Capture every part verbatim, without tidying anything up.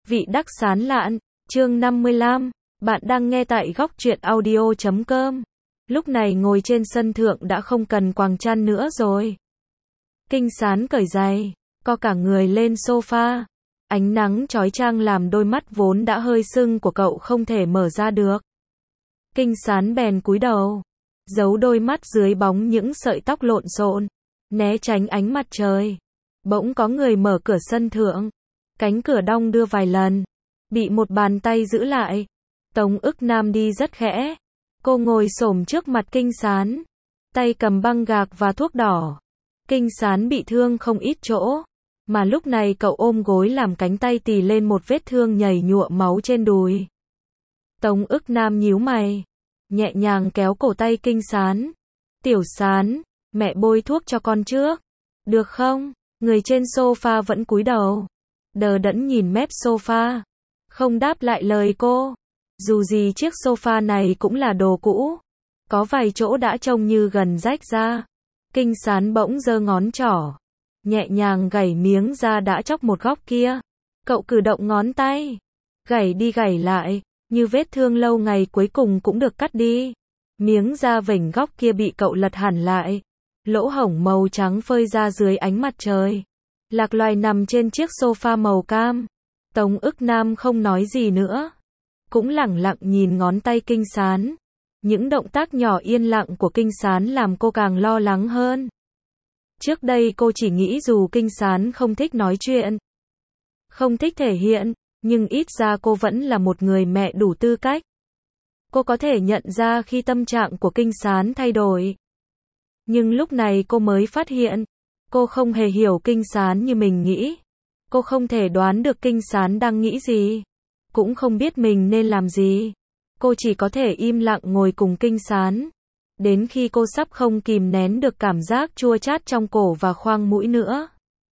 Vị đắc sán lạn, chương năm mươi lăm, bạn đang nghe tại góc truyện audio chấm com. Lúc này ngồi trên sân thượng đã không cần quàng chăn nữa rồi. Kinh Sán cởi giày, co cả người lên sofa. Ánh nắng chói chang làm đôi mắt vốn đã hơi sưng của cậu không thể mở ra được. Kinh Sán bèn cúi đầu, giấu đôi mắt dưới bóng những sợi tóc lộn xộn, né tránh ánh mặt trời. Bỗng có người mở cửa sân thượng. Cánh cửa đong đưa vài lần, bị một bàn tay giữ lại. Tống Ức Nam đi rất khẽ. Cô ngồi xổm trước mặt Kinh Sán, tay cầm băng gạc và thuốc đỏ. Kinh Sán bị thương không ít chỗ, mà lúc này cậu ôm gối làm cánh tay tì lên một vết thương nhầy nhụa máu trên đùi. Tống Ức Nam nhíu mày, nhẹ nhàng kéo cổ tay Kinh Sán. Tiểu Sán, mẹ bôi thuốc cho con trước, được không? Người trên sofa vẫn cúi đầu, đờ đẫn nhìn mép sofa, không đáp lại lời cô. Dù gì chiếc sofa này cũng là đồ cũ, có vài chỗ đã trông như gần rách ra. Kinh Sán bỗng giơ ngón trỏ, nhẹ nhàng gảy miếng da đã chóc một góc kia. Cậu cử động ngón tay, gảy đi gảy lại, như vết thương lâu ngày cuối cùng cũng được cắt đi. Miếng da vểnh góc kia bị cậu lật hẳn lại, lỗ hổng màu trắng phơi ra dưới ánh mặt trời. Lạc Loài nằm trên chiếc sofa màu cam. Tống Ức Nam không nói gì nữa, cũng lẳng lặng nhìn ngón tay Kinh Sán. Những động tác nhỏ yên lặng của Kinh Sán làm cô càng lo lắng hơn. Trước đây cô chỉ nghĩ dù Kinh Sán không thích nói chuyện, không thích thể hiện, nhưng ít ra cô vẫn là một người mẹ đủ tư cách. Cô có thể nhận ra khi tâm trạng của Kinh Sán thay đổi. Nhưng lúc này cô mới phát hiện, cô không hề hiểu Kinh Sán như mình nghĩ. Cô không thể đoán được Kinh Sán đang nghĩ gì, cũng không biết mình nên làm gì. Cô chỉ có thể im lặng ngồi cùng Kinh Sán, đến khi cô sắp không kìm nén được cảm giác chua chát trong cổ và khoang mũi nữa.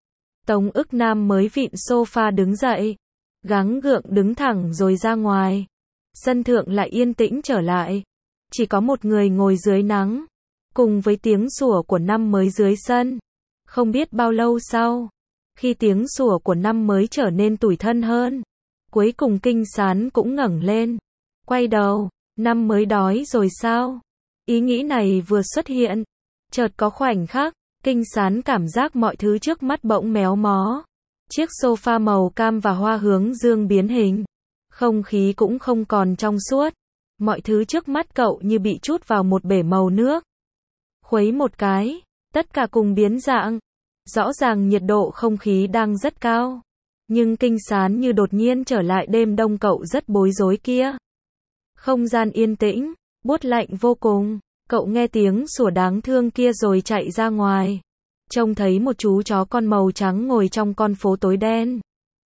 Tống Ức Nam mới vịn sofa đứng dậy, gắng gượng đứng thẳng rồi ra ngoài. Sân thượng lại yên tĩnh trở lại, chỉ có một người ngồi dưới nắng, cùng với tiếng sủa của năm mới dưới sân. Không biết bao lâu sau, khi tiếng sủa của năm mới trở nên tủi thân hơn, cuối cùng Kinh Sán cũng ngẩng lên, quay đầu. Năm mới đói rồi sao? Ý nghĩ này vừa xuất hiện, chợt có khoảnh khắc, Kinh Sán cảm giác mọi thứ trước mắt bỗng méo mó. Chiếc sofa màu cam và hoa hướng dương biến hình, không khí cũng không còn trong suốt. Mọi thứ trước mắt cậu như bị trút vào một bể màu nước. Khuấy một cái, tất cả cùng biến dạng. Rõ ràng nhiệt độ không khí đang rất cao, nhưng Kinh Sán như đột nhiên trở lại đêm đông cậu rất bối rối kia. Không gian yên tĩnh, buốt lạnh vô cùng. Cậu nghe tiếng sủa đáng thương kia rồi chạy ra ngoài. Trông thấy một chú chó con màu trắng ngồi trong con phố tối đen,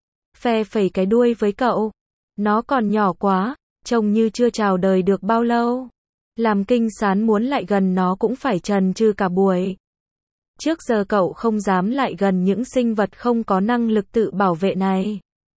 phe phẩy cái đuôi với cậu. Nó còn nhỏ quá, trông như chưa chào đời được bao lâu, làm Kinh Sán muốn lại gần nó cũng phải chần chừ cả buổi. Trước giờ cậu không dám lại gần những sinh vật không có năng lực tự bảo vệ này.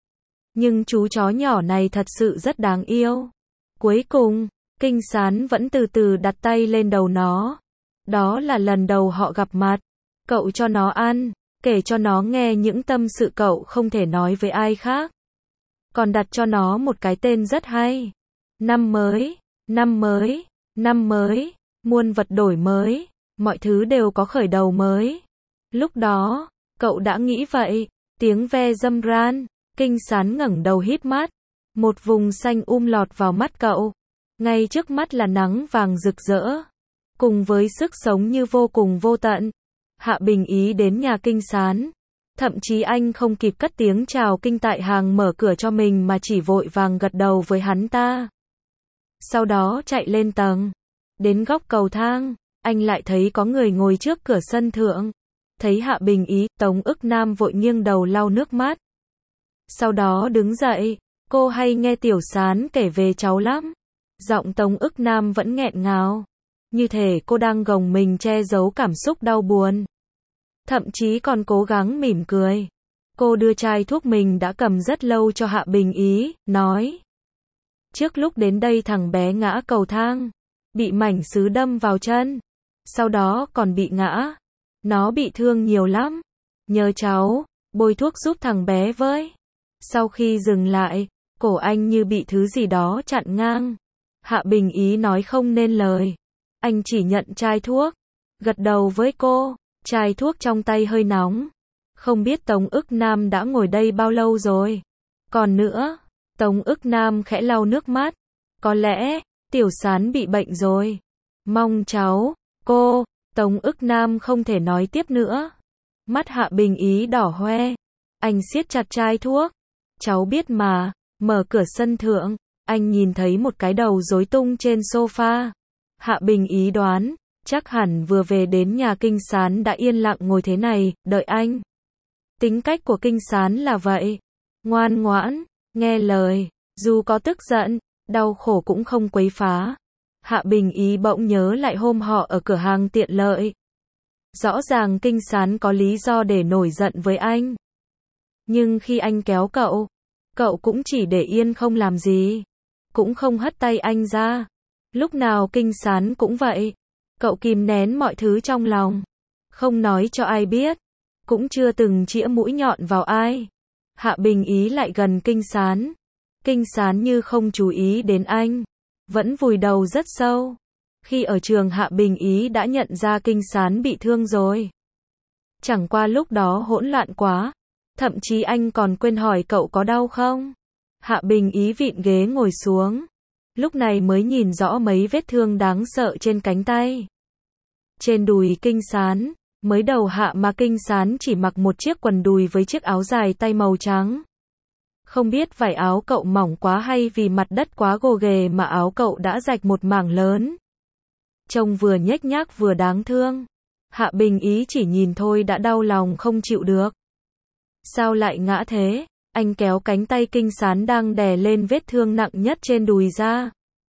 Nhưng chú chó nhỏ này thật sự rất đáng yêu. Cuối cùng, Kinh Sán vẫn từ từ đặt tay lên đầu nó. Đó là lần đầu họ gặp mặt. Cậu cho nó ăn, kể cho nó nghe những tâm sự cậu không thể nói với ai khác. Còn đặt cho nó một cái tên rất hay. Năm mới, năm mới, năm mới, muôn vật đổi mới. Mọi thứ đều có khởi đầu mới. Lúc đó, cậu đã nghĩ vậy. Tiếng ve râm ran, Kinh Sán ngẩng đầu híp mắt. Một vùng xanh um lọt vào mắt cậu. Ngay trước mắt là nắng vàng rực rỡ, cùng với sức sống như vô cùng vô tận. Hạ Bình Ý đến nhà Kinh Sán. Thậm chí anh không kịp cất tiếng chào Kinh Tại Hàng mở cửa cho mình mà chỉ vội vàng gật đầu với hắn ta. Sau đó chạy lên tầng. Đến góc cầu thang, anh lại thấy có người ngồi trước cửa sân thượng. Thấy Hạ Bình Ý, Tống Ức Nam vội nghiêng đầu lau nước mắt. Sau đó đứng dậy, cô hay nghe Tiểu Sán kể về cháu lắm. Giọng Tống Ức Nam vẫn nghẹn ngào, như thể cô đang gồng mình che giấu cảm xúc đau buồn. Thậm chí còn cố gắng mỉm cười. Cô đưa chai thuốc mình đã cầm rất lâu cho Hạ Bình Ý, nói. Trước lúc đến đây thằng bé ngã cầu thang, bị mảnh sứ đâm vào chân, sau đó còn bị ngã. Nó bị thương nhiều lắm. Nhờ cháu, bôi thuốc giúp thằng bé với. Sau khi dừng lại, cổ anh như bị thứ gì đó chặn ngang. Hạ Bình Ý nói không nên lời. Anh chỉ nhận chai thuốc, gật đầu với cô, chai thuốc trong tay hơi nóng. Không biết Tống Ức Nam đã ngồi đây bao lâu rồi. Còn nữa, Tống Ức Nam khẽ lau nước mắt. Có lẽ, Tiểu Sán bị bệnh rồi. Mong cháu, cô, Tống Ức Nam không thể nói tiếp nữa. Mắt Hạ Bình Ý đỏ hoe. Anh siết chặt chai thuốc. Cháu biết mà, mở cửa sân thượng, anh nhìn thấy một cái đầu rối tung trên sofa. Hạ Bình Ý đoán, chắc hẳn vừa về đến nhà Kinh Sán đã yên lặng ngồi thế này, đợi anh. Tính cách của Kinh Sán là vậy. Ngoan ngoãn, nghe lời, dù có tức giận, đau khổ cũng không quấy phá. Hạ Bình Ý bỗng nhớ lại hôm họ ở cửa hàng tiện lợi. Rõ ràng Kinh Sán có lý do để nổi giận với anh. Nhưng khi anh kéo cậu, cậu cũng chỉ để yên không làm gì. Cũng không hất tay anh ra. Lúc nào Kinh Sán cũng vậy. Cậu kìm nén mọi thứ trong lòng. Không nói cho ai biết. Cũng chưa từng chĩa mũi nhọn vào ai. Hạ Bình Ý lại gần Kinh Sán. Kinh Sán như không chú ý đến anh. Vẫn vùi đầu rất sâu. Khi ở trường Hạ Bình Ý đã nhận ra Kinh Sán bị thương rồi. Chẳng qua lúc đó hỗn loạn quá. Thậm chí anh còn quên hỏi cậu có đau không. Hạ Bình Ý vịn ghế ngồi xuống. Lúc này mới nhìn rõ mấy vết thương đáng sợ trên cánh tay. Trên đùi Kinh Sán. Mới đầu Hạ mà Kinh Sán chỉ mặc một chiếc quần đùi với chiếc áo dài tay màu trắng. Không biết vải áo cậu mỏng quá hay vì mặt đất quá gồ ghề mà áo cậu đã rạch một mảng lớn. Trông vừa nhếch nhác vừa đáng thương. Hạ Bình Ý chỉ nhìn thôi đã đau lòng không chịu được. Sao lại ngã thế? Anh kéo cánh tay Kinh Sán đang đè lên vết thương nặng nhất trên đùi ra.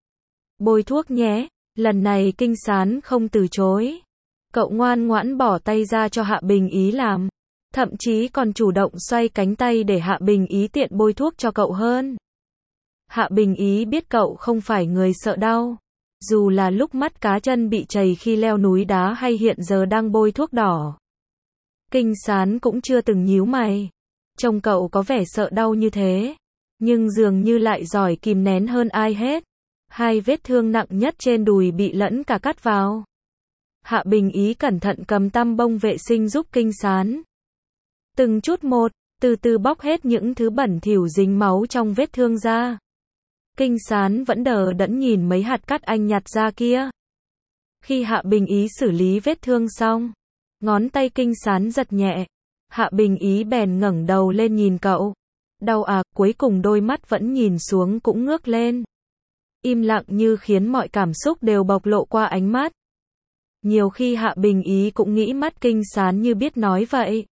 Bôi thuốc nhé. Lần này Kinh Sán không từ chối. Cậu ngoan ngoãn bỏ tay ra cho Hạ Bình Ý làm. Thậm chí còn chủ động xoay cánh tay để Hạ Bình Ý tiện bôi thuốc cho cậu hơn. Hạ Bình Ý biết cậu không phải người sợ đau. Dù là lúc mắt cá chân bị trầy khi leo núi đá hay hiện giờ đang bôi thuốc đỏ. Kinh Sán cũng chưa từng nhíu mày. Trông cậu có vẻ sợ đau như thế. Nhưng dường như lại giỏi kìm nén hơn ai hết. Hai vết thương nặng nhất trên đùi bị lẫn cả cắt vào. Hạ Bình Ý cẩn thận cầm tăm bông vệ sinh giúp Kinh Sán. Từng chút một, từ từ bóc hết những thứ bẩn thỉu dính máu trong vết thương ra. Kinh Sán vẫn đờ đẫn nhìn mấy hạt cát anh nhặt ra kia. Khi Hạ Bình Ý xử lý vết thương xong, ngón tay Kinh Sán giật nhẹ. Hạ Bình Ý bèn ngẩng đầu lên nhìn cậu. Đau à, cuối cùng đôi mắt vẫn nhìn xuống cũng ngước lên. Im lặng như khiến mọi cảm xúc đều bộc lộ qua ánh mắt. Nhiều khi Hạ Bình Ý cũng nghĩ mắt Kinh Sán như biết nói vậy.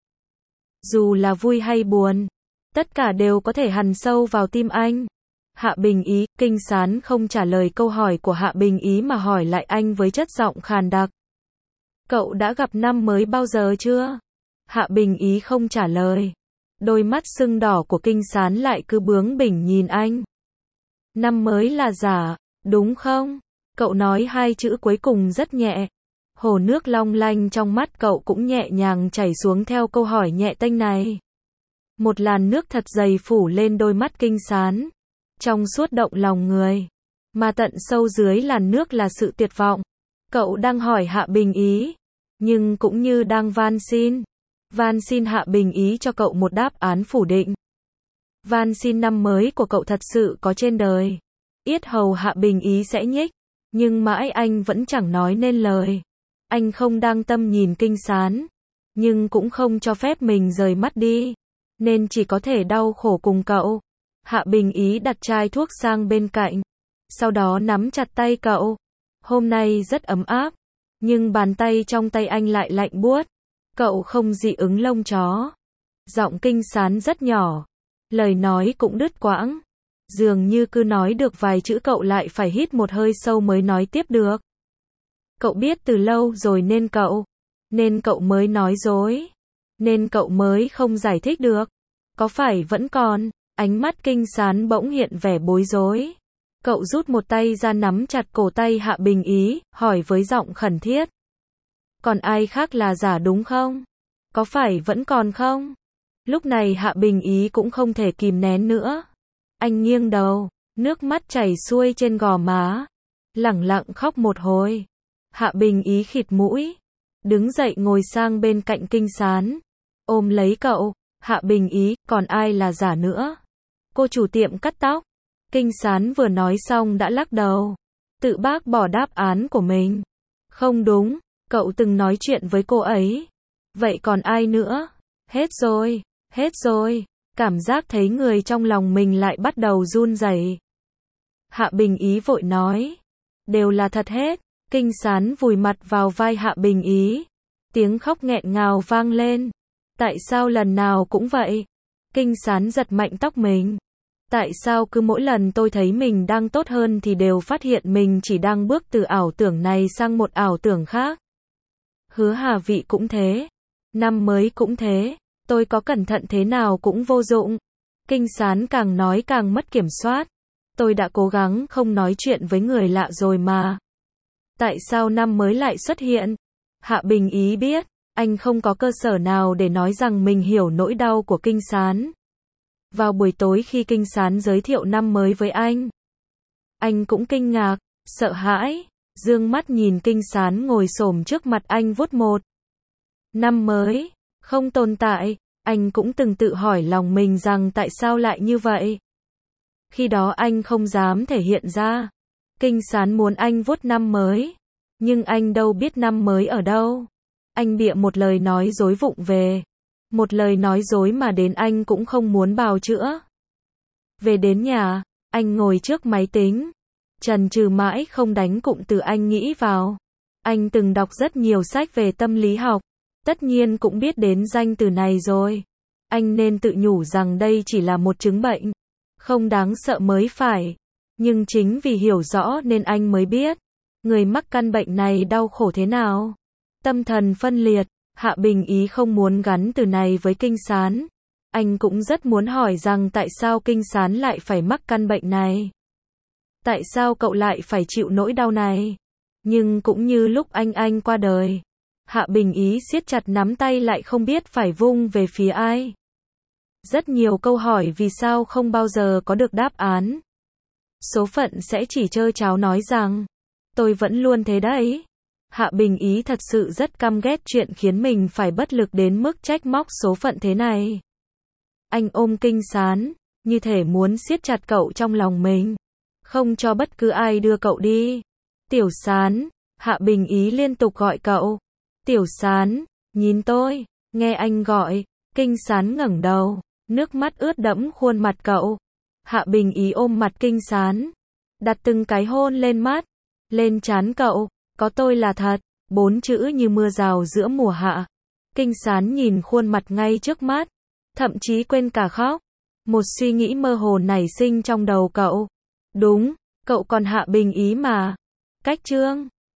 Dù là vui hay buồn, tất cả đều có thể hằn sâu vào tim anh. Hạ Bình Ý, Kinh Sán không trả lời câu hỏi của Hạ Bình Ý mà hỏi lại anh với chất giọng khàn đặc. Cậu đã gặp năm mới bao giờ chưa? Hạ Bình Ý không trả lời. Đôi mắt sưng đỏ của Kinh Sán lại cứ bướng bỉnh nhìn anh. Năm mới là giả, đúng không? Cậu nói hai chữ cuối cùng rất nhẹ. Hồ nước long lanh trong mắt cậu cũng nhẹ nhàng chảy xuống theo câu hỏi nhẹ tênh này. Một làn nước thật dày phủ lên đôi mắt Kinh Sán. Trong suốt động lòng người. Mà tận sâu dưới làn nước là sự tuyệt vọng. Cậu đang hỏi Hạ Bình Ý. Nhưng cũng như đang van xin. Van xin Hạ Bình Ý cho cậu một đáp án phủ định. Van xin năm mới của cậu thật sự có trên đời. Yết hầu Hạ Bình Ý sẽ nhích. Nhưng mãi anh vẫn chẳng nói nên lời. Anh không đang tâm nhìn Kinh Sán. Nhưng cũng không cho phép mình rời mắt đi. Nên chỉ có thể đau khổ cùng cậu. Hạ Bình Ý đặt chai thuốc sang bên cạnh. Sau đó nắm chặt tay cậu. Hôm nay rất ấm áp. Nhưng bàn tay trong tay anh lại lạnh buốt. Cậu không dị ứng lông chó. Giọng Kinh Sán rất nhỏ. Lời nói cũng đứt quãng. Dường như cứ nói được vài chữ cậu lại phải hít một hơi sâu mới nói tiếp được. Cậu biết từ lâu rồi nên cậu. Nên cậu mới nói dối. Nên cậu mới không giải thích được. Có phải vẫn còn? Ánh mắt Kinh Sán bỗng hiện vẻ bối rối. Cậu rút một tay ra nắm chặt cổ tay Hạ Bình Ý, hỏi với giọng khẩn thiết. Còn ai khác là giả đúng không? Có phải vẫn còn không? Lúc này Hạ Bình Ý cũng không thể kìm nén nữa. Anh nghiêng đầu, nước mắt chảy xuôi trên gò má, lẳng lặng khóc một hồi. Hạ Bình Ý khịt mũi, đứng dậy ngồi sang bên cạnh Kinh Sán, ôm lấy cậu. Hạ Bình Ý, còn ai là giả nữa? Cô chủ tiệm cắt tóc. Kinh Sán vừa nói xong đã lắc đầu, tự bác bỏ đáp án của mình. Không đúng, cậu từng nói chuyện với cô ấy. Vậy còn ai nữa? Hết rồi, hết rồi. Cảm giác thấy người trong lòng mình lại bắt đầu run rẩy. Hạ Bình Ý vội nói, đều là thật hết. Kinh Sán vùi mặt vào vai Hạ Bình Ý, tiếng khóc nghẹn ngào vang lên. Tại sao lần nào cũng vậy? Kinh Sán giật mạnh tóc mình. Tại sao cứ mỗi lần tôi thấy mình đang tốt hơn thì đều phát hiện mình chỉ đang bước từ ảo tưởng này sang một ảo tưởng khác? Hứa Hà Vị cũng thế. Năm mới cũng thế. Tôi có cẩn thận thế nào cũng vô dụng. Kinh Sán càng nói càng mất kiểm soát. Tôi đã cố gắng không nói chuyện với người lạ rồi mà. Tại sao năm mới lại xuất hiện? Hạ Bình Ý biết, anh không có cơ sở nào để nói rằng mình hiểu nỗi đau của Kinh Sán. Vào buổi tối khi Kinh Sán giới thiệu năm mới với anh, anh cũng kinh ngạc, sợ hãi, dương mắt nhìn Kinh Sán ngồi xổm trước mặt anh vuốt một. Năm mới, không tồn tại, anh cũng từng tự hỏi lòng mình rằng tại sao lại như vậy. Khi đó anh không dám thể hiện ra. Kinh Sán muốn anh vuốt năm mới, nhưng anh đâu biết năm mới ở đâu. Anh bịa một lời nói dối vụng về. Một lời nói dối mà đến anh cũng không muốn bào chữa. Về đến nhà, anh ngồi trước máy tính, chần chừ mãi không đánh cụm từ anh nghĩ vào. Anh từng đọc rất nhiều sách về tâm lý học, tất nhiên cũng biết đến danh từ này rồi. Anh nên tự nhủ rằng đây chỉ là một chứng bệnh, không đáng sợ mới phải. Nhưng chính vì hiểu rõ nên anh mới biết, người mắc căn bệnh này đau khổ thế nào. Tâm thần phân liệt. Hạ Bình Ý không muốn gắn từ này với Kinh Sán. Anh cũng rất muốn hỏi rằng tại sao Kinh Sán lại phải mắc căn bệnh này. Tại sao cậu lại phải chịu nỗi đau này? Nhưng cũng như lúc anh anh qua đời, Hạ Bình Ý siết chặt nắm tay lại không biết phải vung về phía ai. Rất nhiều câu hỏi vì sao không bao giờ có được đáp án. Số phận sẽ chỉ trơ tráo nói rằng, tôi vẫn luôn thế đấy. Hạ Bình Ý thật sự rất căm ghét chuyện khiến mình phải bất lực đến mức trách móc số phận thế này. Anh ôm Kinh Sán, như thể muốn siết chặt cậu trong lòng mình, không cho bất cứ ai đưa cậu đi. Tiểu Sán, Hạ Bình Ý liên tục gọi cậu. Tiểu Sán, nhìn tôi, nghe anh gọi. Kinh Sán ngẩng đầu, nước mắt ướt đẫm khuôn mặt cậu. Hạ Bình Ý ôm mặt Kinh Sán, đặt từng cái hôn lên mắt, lên trán cậu. Có tôi là thật, bốn chữ như mưa rào giữa mùa hạ. Kinh Sán nhìn khuôn mặt ngay trước mắt, thậm chí quên cả khóc. Một suy nghĩ mơ hồ nảy sinh trong đầu cậu. Đúng, cậu còn Hạ Bình Ý mà. Cách chương